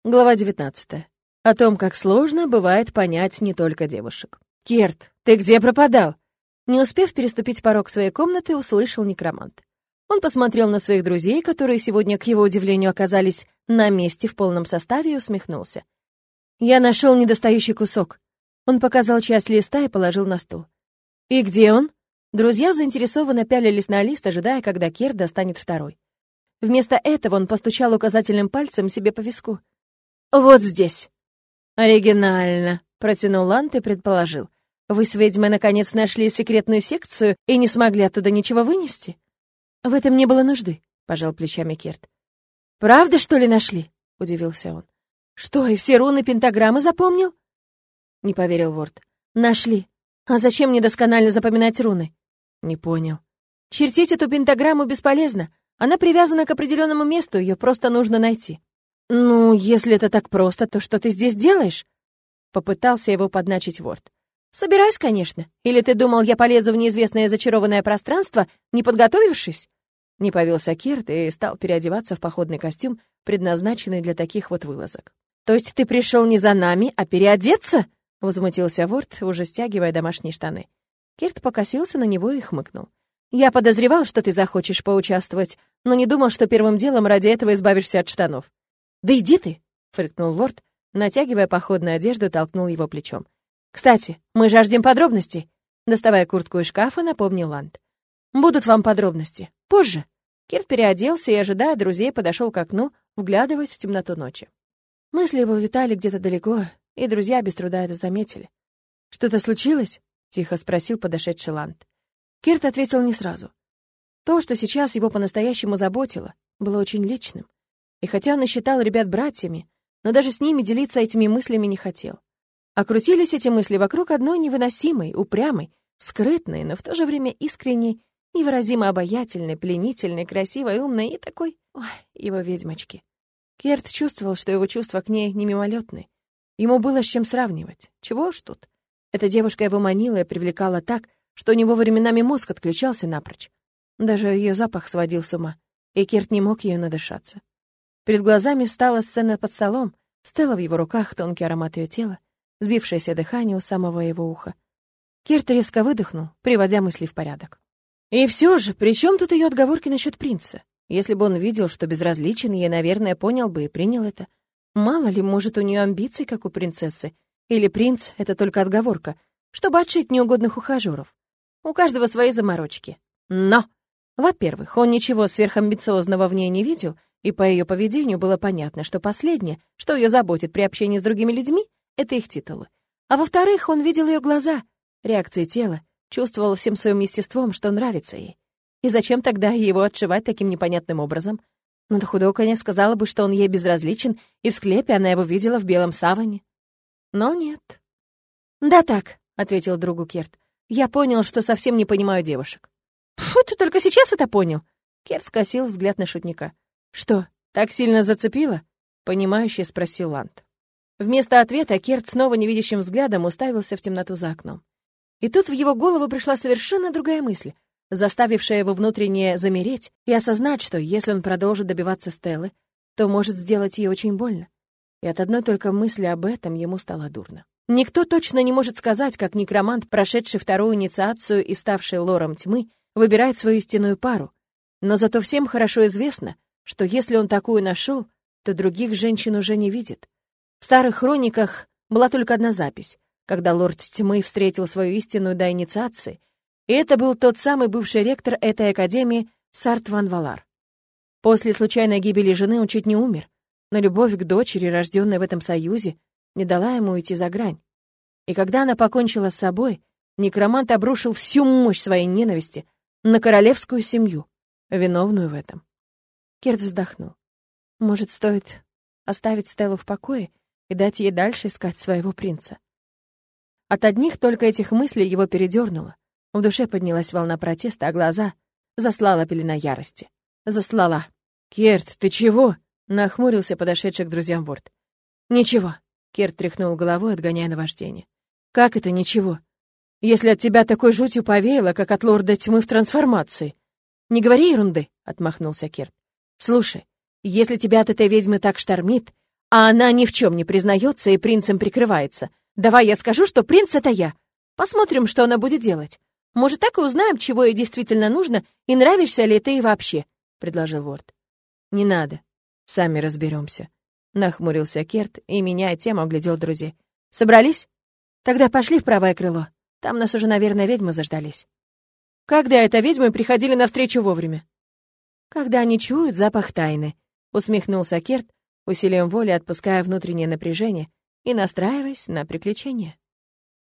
Глава 19. О том, как сложно бывает понять не только девушек. «Керт, ты где пропадал?» Не успев переступить порог своей комнаты, услышал некромант. Он посмотрел на своих друзей, которые сегодня, к его удивлению, оказались на месте в полном составе, и усмехнулся. «Я нашел недостающий кусок». Он показал часть листа и положил на стол. «И где он?» Друзья заинтересованно пялились на лист, ожидая, когда Керт достанет второй. Вместо этого он постучал указательным пальцем себе по виску. «Вот здесь». «Оригинально», — протянул Ланд и предположил. «Вы с ведьмой наконец нашли секретную секцию и не смогли оттуда ничего вынести?» «В этом не было нужды», — пожал плечами Керт. «Правда, что ли, нашли?» — удивился он. «Что, и все руны пентаграммы запомнил?» Не поверил Ворд. «Нашли. А зачем мне досконально запоминать руны?» «Не понял». «Чертить эту пентаграмму бесполезно. Она привязана к определенному месту, ее просто нужно найти». «Ну, если это так просто, то что ты здесь делаешь?» Попытался его подначить Ворд. «Собираюсь, конечно. Или ты думал, я полезу в неизвестное зачарованное пространство, не подготовившись?» Не повелся Керт и стал переодеваться в походный костюм, предназначенный для таких вот вылазок. «То есть ты пришел не за нами, а переодеться?» — возмутился Ворд, уже стягивая домашние штаны. Керт покосился на него и хмыкнул. «Я подозревал, что ты захочешь поучаствовать, но не думал, что первым делом ради этого избавишься от штанов». «Да иди ты!» — фыркнул Ворд, натягивая походную одежду, толкнул его плечом. «Кстати, мы жаждем подробностей!» Доставая куртку из шкафа, напомнил Ланд. «Будут вам подробности. Позже!» Керт переоделся и, ожидая друзей, подошел к окну, вглядываясь в темноту ночи. Мысли его витали где-то далеко, и друзья без труда это заметили. «Что-то случилось?» — тихо спросил подошедший Ланд. Керт ответил не сразу. То, что сейчас его по-настоящему заботило, было очень личным. И хотя он и считал ребят братьями, но даже с ними делиться этими мыслями не хотел. Окрутились эти мысли вокруг одной невыносимой, упрямой, скрытной, но в то же время искренней, невыразимо обаятельной, пленительной, красивой, умной и такой, его ведьмочки. Керт чувствовал, что его чувства к ней не мимолетны. Ему было с чем сравнивать. Чего уж тут. Эта девушка его манила и привлекала так, что у него временами мозг отключался напрочь. Даже ее запах сводил с ума, и Керт не мог ее надышаться. Перед глазами стала сцена под столом, Стелла в его руках, тонкий аромат ее тела, сбившееся дыхание у самого его уха. Керт резко выдохнул, приводя мысли в порядок. И все же, при чем тут ее отговорки насчет принца? Если бы он видел, что безразличен, ей, наверное, понял бы и принял это. Мало ли, может, у нее амбиции, как у принцессы. Или принц — это только отговорка, чтобы отшить неугодных ухажеров. У каждого свои заморочки. Но, во-первых, он ничего сверхамбициозного в ней не видел, и по ее поведению было понятно, что последнее, что ее заботит при общении с другими людьми, это их титулы. А во-вторых, он видел ее глаза, реакции тела, чувствовал всем своим естеством, что нравится ей. И зачем тогда его отшивать таким непонятным образом? На худого конец сказала бы, что он ей безразличен, и в склепе она его видела в белом саване. Но нет. «Да так», — ответил другу Керт. «Я понял, что совсем не понимаю девушек». «Фу, ты только сейчас это понял?» Керт скосил взгляд на шутника. «Что, так сильно зацепило?» — понимающе спросил Ланд. Вместо ответа Керт снова невидящим взглядом уставился в темноту за окном. И тут в его голову пришла совершенно другая мысль, заставившая его внутренне замереть и осознать, что если он продолжит добиваться Стеллы, то может сделать ей очень больно. И от одной только мысли об этом ему стало дурно. Никто точно не может сказать, как некромант, прошедший вторую инициацию и ставший лором тьмы, выбирает свою истинную пару. Но зато всем хорошо известно, что если он такую нашел, то других женщин уже не видит. В старых хрониках была только одна запись, когда лорд тьмы встретил свою истинную до инициации, и это был тот самый бывший ректор этой академии Сарт Ван Валар. После случайной гибели жены он чуть не умер, но любовь к дочери, рожденной в этом союзе, не дала ему уйти за грань. И когда она покончила с собой, некромант обрушил всю мощь своей ненависти на королевскую семью, виновную в этом. Керт вздохнул. Может, стоит оставить Стеллу в покое и дать ей дальше искать своего принца? От одних только этих мыслей его передернуло. В душе поднялась волна протеста, а глаза заслала пелена ярости. Заслала. «Керт, ты чего?» — нахмурился подошедший к друзьям Ворд. «Ничего», — Керт тряхнул головой, отгоняя наваждение. «Как это ничего? Если от тебя такой жутью повеяло, как от лорда тьмы в трансформации?» «Не говори ерунды», — отмахнулся Керт. «Слушай, если тебя от этой ведьмы так штормит, А она ни в чем не признается и принцем прикрывается. Давай я скажу, что принц — это я. Посмотрим, что она будет делать. Может, так и узнаем, чего ей действительно нужно, и нравишься ли ты ей вообще», — предложил Ворд. «Не надо. Сами разберемся», — нахмурился Керт и, меняя тему, оглядел друзей. «Собрались? Тогда пошли в правое крыло. Там нас уже, наверное, ведьмы заждались». «Когда это ведьмы приходили навстречу вовремя?» «Когда они чуют запах тайны», — усмехнулся Керт, усилием воли отпуская внутреннее напряжение и настраиваясь на приключения.